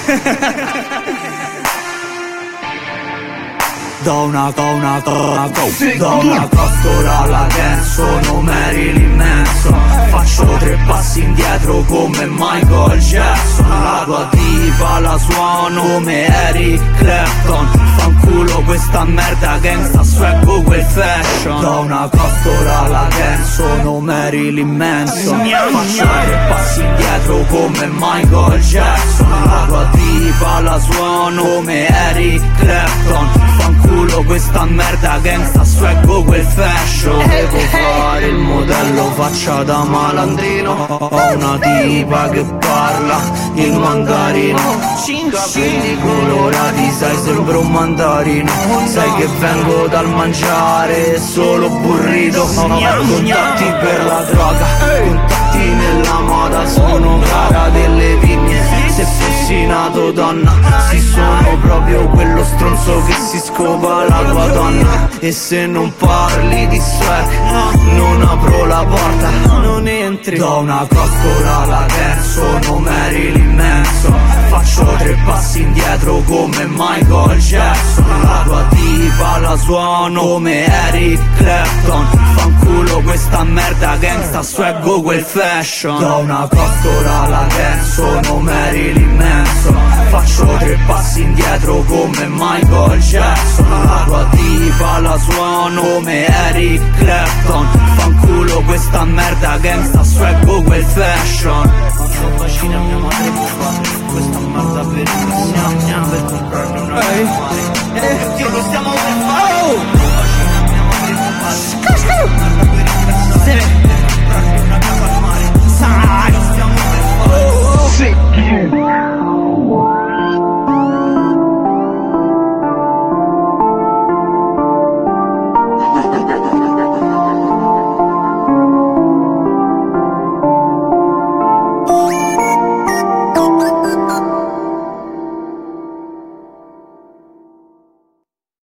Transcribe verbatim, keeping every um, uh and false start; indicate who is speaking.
Speaker 1: Da una, da una, da una, da una costola alla dance, sono Marilyn Manson. Faccio tre passi indietro come Michael Jackson. La tua diva la suono come Eric Clapton. Fanculo questa merda, gangsta swag quel fashion. Da una costola alla dance, sono Marilyn Manson. Faccio tre passi indietro come Michael Jackson. La tua diva la suono come Eric Clapton. Fanculo questa merda, gangsta swag quel fashion. Devo fare il modello faccia da malandrino. Ho una tipa che parla il mandarino. Capelli colorati, sai sembro un mandarino. Sai che vengo dal mangiare solo burrito. Ho contatti per la droga, contatti nella moda. Sono cara delle vigne. Se fossi nato donna, sì sono proprio quello stronzo che si scopa la tua donna. E se non parli di swag, non apro la porta, non entri. Da una costola alla dance, sono Marilyn Manson. Faccio tre passi indietro come Michael Jackson. La tua tipa la suono come Eric Clapton. Fanculo questa merda, gangsta swag quel fashion. Da una costola alla dance, sono Marilyn Manson. Faccio tre passi indietro come Michael Jackson. La tua tipa la suono come Eric Clapton. Fanculo questa merda, gangsta swag quel fashion. Io bacino a mia madre può fare questa merda per il per comprarmi una hey. Perché lo stiamo per fare.